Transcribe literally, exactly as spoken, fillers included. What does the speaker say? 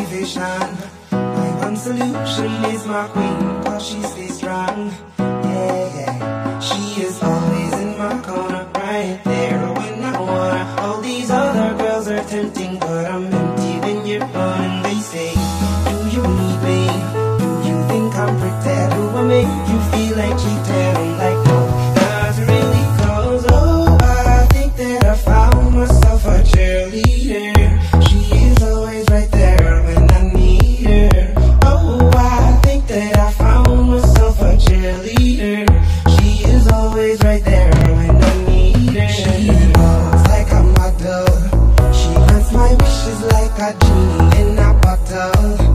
motivation. My one solution is my queen, cause she stays strong. Yeah, yeah. She is always in my corner, right there when I want her. All these other girls are tempting, but I'm empty when you're gone. And they say, do you need me? Do you think I'm pretty? Do I make you feel like cheating? I'm like, no, not really, cause oh, I think that I found myself a cheerleader. She is always right there when I need her. Oh, I think that I found myself a cheerleader. She is always right there when I need her. She walks like a model. She grants my wishes like a genie in a bottle.